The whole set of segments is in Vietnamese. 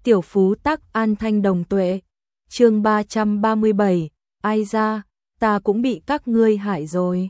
Tiểu phú tắc an thanh đồng tuệ. Chương 337, ai ra, ta cũng bị các ngươi hại rồi.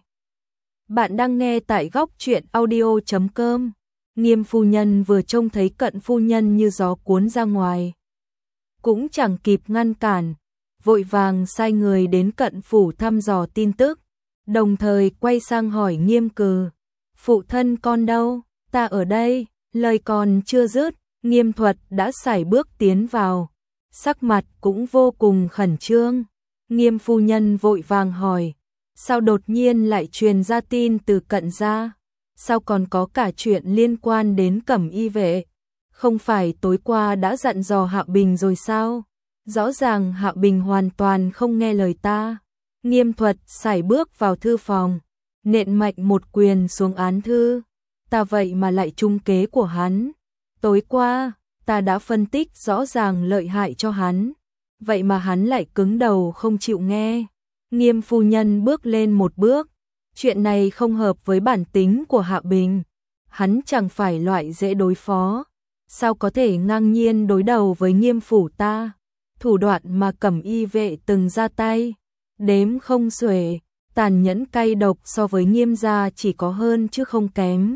Bạn đang nghe tại góc truyện audio.com. Nghiêm phu nhân vừa trông thấy Cận phu nhân như gió cuốn ra ngoài, cũng chẳng kịp ngăn cản, vội vàng sai người đến Cận phủ thăm dò tin tức, đồng thời quay sang hỏi Nghiêm Cừ, phụ thân con đâu? Ta ở đây. Lời còn chưa dứt, Nghiêm Thuật đã sải bước tiến vào, sắc mặt cũng vô cùng khẩn trương. Nghiêm phu nhân vội vàng hỏi, sao đột nhiên lại truyền ra tin từ Cận gia? Sao còn có cả chuyện liên quan đến Cẩm Y vệ? Không phải tối qua đã dặn dò Hạ Bình rồi sao? Rõ ràng Hạ Bình hoàn toàn không nghe lời ta. Nghiêm Thuật sải bước vào thư phòng, nện mạnh một quyền xuống án thư. Ta vậy mà lại trúng kế của hắn. Tối qua, ta đã phân tích rõ ràng lợi hại cho hắn. Vậy mà hắn lại cứng đầu không chịu nghe. Nghiêm phu nhân bước lên một bước. Chuyện này không hợp với bản tính của Hạ Bình. Hắn chẳng phải loại dễ đối phó. Sao có thể ngang nhiên đối đầu với Nghiêm phủ ta? Thủ đoạn mà Cẩm Y vệ từng ra tay, đếm không xuể, tàn nhẫn cay độc so với Nghiêm gia chỉ có hơn chứ không kém.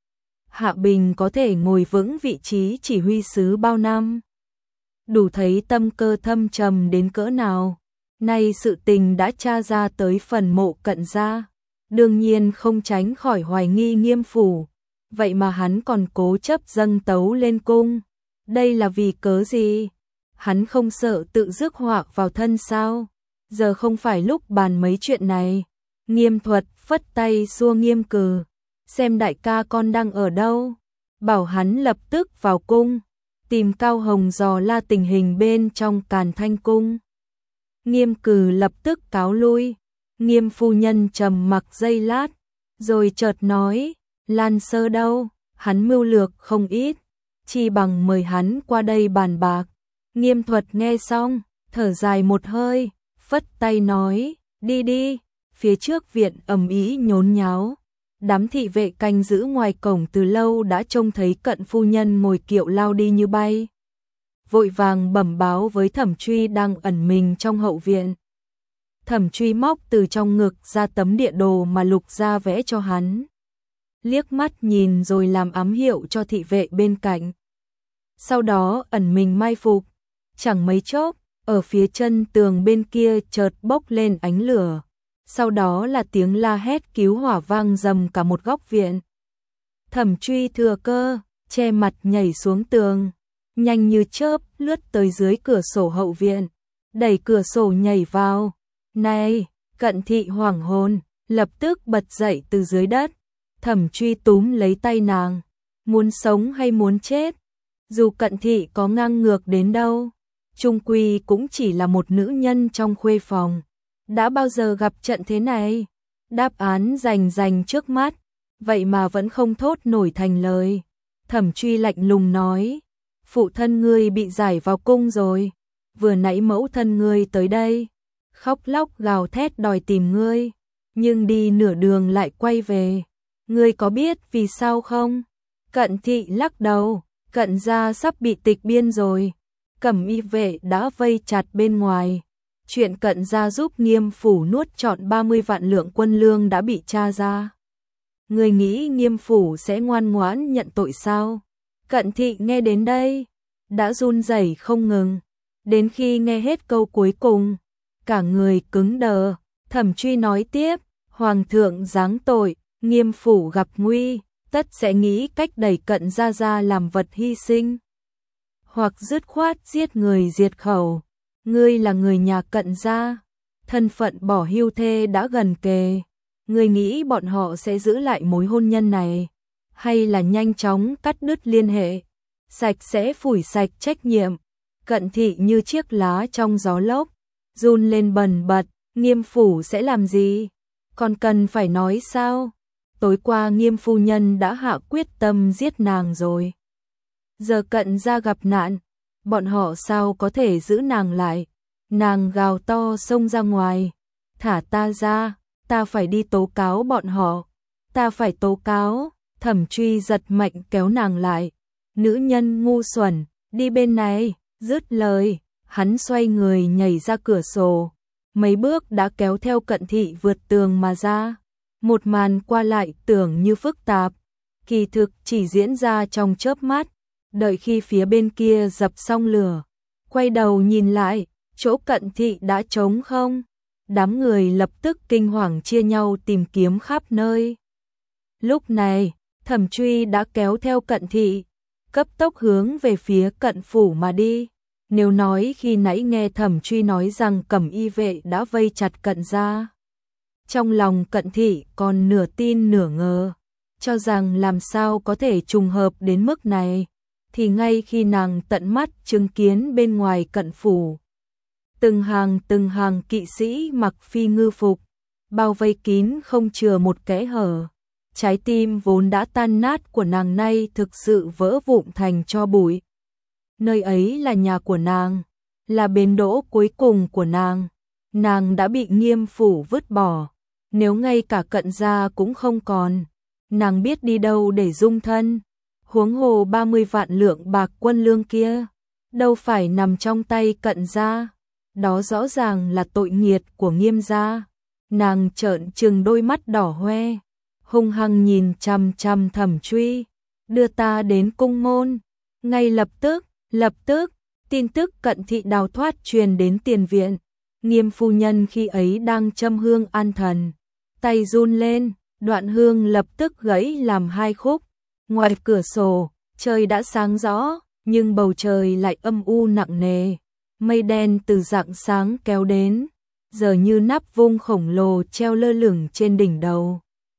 Hạ Bình có thể ngồi vững vị trí chỉ huy sứ bao năm, đủ thấy tâm cơ thâm trầm đến cỡ nào. Nay sự tình đã tra ra tới phần mộ Cận gia, đương nhiên không tránh khỏi hoài nghi Nghiêm phủ. Vậy mà hắn còn cố chấp dâng tấu lên cung. Đây là vì cớ gì? Hắn không sợ tự rước họa vào thân sao? Giờ không phải lúc bàn mấy chuyện này. Nghiêm Thuật phất tay xua Nghiêm Cừ, xem đại ca con đang ở đâu, bảo hắn lập tức vào cung, tìm Cao Hồng dò la tình hình bên trong Càn Thanh cung. Nghiêm Cừ lập tức cáo lui. Nghiêm phu nhân trầm mặc giây lát, rồi chợt nói, Lan Sơ đâu? Hắn mưu lược không ít, chi bằng mời hắn qua đây bàn bạc. Nghiêm Thuật nghe xong, thở dài một hơi, phất tay nói, đi đi. Phía trước viện ầm ĩ nhốn nháo, đám thị vệ canh giữ ngoài cổng từ lâu đã trông thấy Cận phu nhân ngồi kiệu lao đi như bay, vội vàng bẩm báo với Thẩm Truy đang ẩn mình trong hậu viện. Thẩm Truy móc từ trong ngực ra tấm địa đồ mà Lục gia vẽ cho hắn, liếc mắt nhìn rồi làm ám hiệu cho thị vệ bên cạnh. Sau đó ẩn mình mai phục, chẳng mấy chốc, ở phía chân tường bên kia chợt bốc lên ánh lửa. Sau đó là tiếng la hét cứu hỏa vang rầm cả một góc viện. Thẩm Truy thừa cơ, che mặt nhảy xuống tường, nhanh như chớp lướt tới dưới cửa sổ hậu viện, đẩy cửa sổ nhảy vào. Này, Cận thị hoảng hồn, lập tức bật dậy từ dưới đất. Thẩm Truy túm lấy tay nàng, muốn sống hay muốn chết? Dù Cận thị có ngang ngược đến đâu, chung quy cũng chỉ là một nữ nhân trong khuê phòng. Đã bao giờ gặp trận thế này? Đáp án rành trước mắt, vậy mà vẫn không thốt nổi thành lời. Thẩm Truy lạnh lùng nói, phụ thân ngươi bị giải vào cung rồi. Vừa nãy mẫu thân ngươi tới đây, khóc lóc gào thét đòi tìm ngươi, nhưng đi nửa đường lại quay về. Ngươi có biết vì sao không? Cận thị lắc đầu, Cận gia sắp bị tịch biên rồi. Cẩm Y vệ đã vây chặt bên ngoài. Chuyện Cận gia giúp Nghiêm phủ nuốt trọn 30 vạn lượng quân lương đã bị tra ra. Người nghĩ Nghiêm phủ sẽ ngoan ngoãn nhận tội sao? Cận thị nghe đến đây, đã run rẩy không ngừng. Đến khi nghe hết câu cuối cùng, cả người cứng đờ. Thẩm Truy nói tiếp, Hoàng thượng giáng tội, Nghiêm phủ gặp nguy, tất sẽ nghĩ cách đẩy Cận gia ra làm vật hy sinh, hoặc dứt khoát giết người diệt khẩu. Ngươi là người nhà Cận gia, thân phận bỏ hưu thê đã gần kề. Ngươi nghĩ bọn họ sẽ giữ lại mối hôn nhân này, hay là nhanh chóng cắt đứt liên hệ, sạch sẽ phủi sạch trách nhiệm? Cận thị như chiếc lá trong gió lốc, run lên bần bật. Nghiêm phủ sẽ làm gì? Còn cần phải nói sao? Tối qua Nghiêm phu nhân đã hạ quyết tâm giết nàng rồi. Giờ Cận gia gặp nạn, bọn họ sao có thể giữ nàng lại? Nàng gào to xông ra ngoài, thả ta ra, ta phải đi tố cáo bọn họ, ta phải tố cáo. Thẩm Truy giật mạnh kéo nàng lại, nữ nhân ngu xuẩn, đi bên này. Dứt lời, hắn xoay người nhảy ra cửa sổ, mấy bước đã kéo theo Cận Thị vượt tường mà ra. Một màn qua lại tưởng như phức tạp, kỳ thực chỉ diễn ra trong chớp mắt, đợi khi phía bên kia dập xong lửa, quay đầu nhìn lại, chỗ Cận Thị đã trống không. Đám người lập tức kinh hoàng chia nhau tìm kiếm khắp nơi. Lúc này, Thẩm Truy đã kéo theo Cận Thị, cấp tốc hướng về phía Cận phủ mà đi. Nếu nói khi nãy nghe Thẩm Truy nói rằng Cẩm y vệ đã vây chặt Cận gia, trong lòng Cận Thị còn nửa tin nửa ngờ, cho rằng làm sao có thể trùng hợp đến mức này, thì ngay khi nàng tận mắt chứng kiến bên ngoài Cận phủ, từng hàng kỵ sĩ mặc phi ngư phục, bao vây kín không chừa một kẽ hở. Trái tim vốn đã tan nát của nàng nay thực sự vỡ vụn thành tro bụi. Nơi ấy là nhà của nàng, là bến đỗ cuối cùng của nàng. Nàng đã bị Nghiêm phủ vứt bỏ, nếu ngay cả Cận gia cũng không còn, nàng biết đi đâu để dung thân. Huống hồ 30 vạn lượng bạc quân lương kia, đâu phải nằm trong tay Cận gia. Đó rõ ràng là tội nghiệt của Nghiêm gia. Nàng trợn trừng đôi mắt đỏ hoe, hung hăng nhìn chằm chằm Thẩm Truy. Đưa ta đến cung môn. Ngay lập tức, tin tức Cận Thị đào thoát truyền đến tiền viện. Nghiêm phu nhân khi ấy đang châm hương an thần, tay run lên, đoạn hương lập tức gãy làm hai khúc. Ngoài cửa sổ, trời đã sáng rõ, nhưng bầu trời lại âm u nặng nề. Mây đen từ rạng sáng kéo đến, giờ như nắp vung khổng lồ treo lơ lửng trên đỉnh đầu.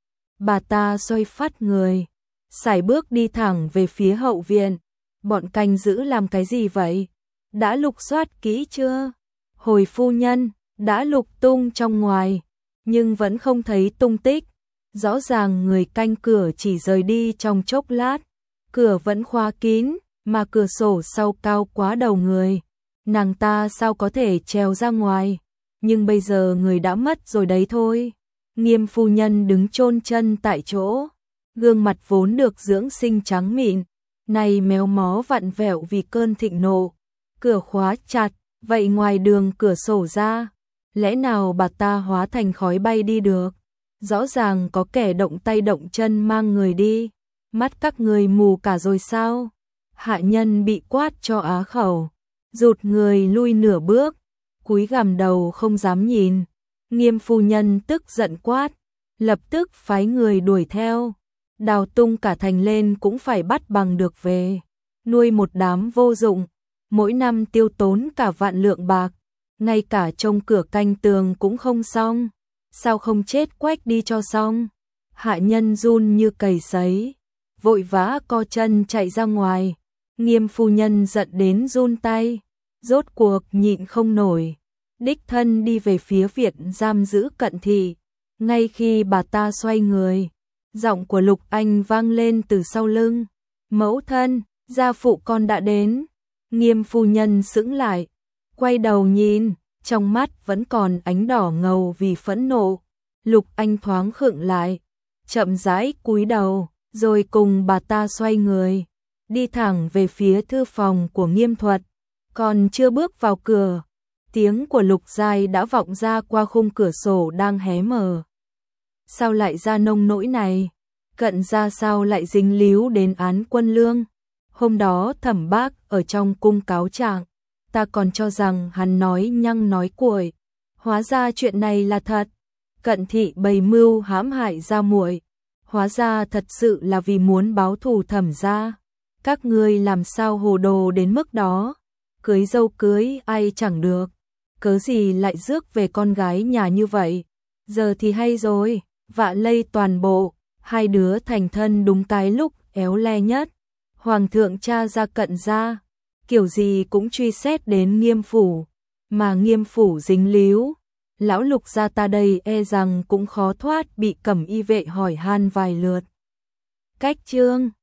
Bà ta xoay phát người, sải bước đi thẳng về phía hậu viện. Bọn canh giữ làm cái gì vậy? Đã lục soát kỹ chưa? Hồi phu nhân, đã lục tung trong ngoài, nhưng vẫn không thấy tung tích. Rõ ràng người canh cửa chỉ rời đi trong chốc lát. Cửa vẫn khóa kín, mà cửa sổ sau cao quá đầu người. Nàng ta sao có thể trèo ra ngoài? Nhưng bây giờ người đã mất rồi đấy thôi. Nghiêm phu nhân đứng chôn chân tại chỗ, gương mặt vốn được dưỡng sinh trắng mịn, này méo mó vặn vẹo vì cơn thịnh nộ. Cửa khóa chặt, vậy ngoài đường cửa sổ ra, lẽ nào bà ta hóa thành khói bay đi được? Rõ ràng có kẻ động tay động chân mang người đi. Mắt các người mù cả rồi sao? Hạ nhân bị quát cho á khẩu, rụt người lui nửa bước, cúi gằm đầu không dám nhìn. Nghiêm phu nhân tức giận quát, lập tức phái người đuổi theo, đào tung cả thành lên cũng phải bắt bằng được về. Nuôi một đám vô dụng, mỗi năm tiêu tốn cả vạn lượng bạc, ngay cả trông cửa canh tường cũng không xong, sao không chết quách đi cho xong? Hạ nhân run như cầy sấy, vội vã co chân chạy ra ngoài. Nghiêm phu nhân giận đến run tay, rốt cuộc nhịn không nổi, đích thân đi về phía viện giam giữ Cận Thị. Ngay khi bà ta xoay người, giọng của Lục Anh vang lên từ sau lưng, mẫu thân, gia phụ con đã đến. Nghiêm phu nhân sững lại, quay đầu nhìn, trong mắt vẫn còn ánh đỏ ngầu vì phẫn nộ. Lục Anh thoáng khựng lại, chậm rãi cúi đầu, rồi cùng bà ta xoay người, đi thẳng về phía thư phòng của Nghiêm Thuật. Còn chưa bước vào cửa, tiếng của Lục Giai đã vọng ra qua khung cửa sổ đang hé mở. Sao lại ra nông nỗi này? Cận gia sao lại dính líu đến án quân lương? Hôm đó Thẩm Bác ở trong cung cáo trạng, ta còn cho rằng hắn nói nhăng nói cuội, hóa ra chuyện này là thật. Cận Thị bày mưu hãm hại gia muội, hóa ra thật sự là vì muốn báo thù Thẩm gia. Các ngươi làm sao hồ đồ đến mức đó? Cưới dâu cưới ai chẳng được, cớ gì lại rước về con gái nhà như vậy? Giờ thì hay rồi, vạ lây toàn bộ, hai đứa thành thân đúng cái lúc éo le nhất. Hoàng thượng tra ra Cận gia, kiểu gì cũng truy xét đến Nghiêm phủ, mà Nghiêm phủ dính líu, lão Lục gia ta đây e rằng cũng khó thoát bị Cẩm y vệ hỏi han vài lượt. Cách chương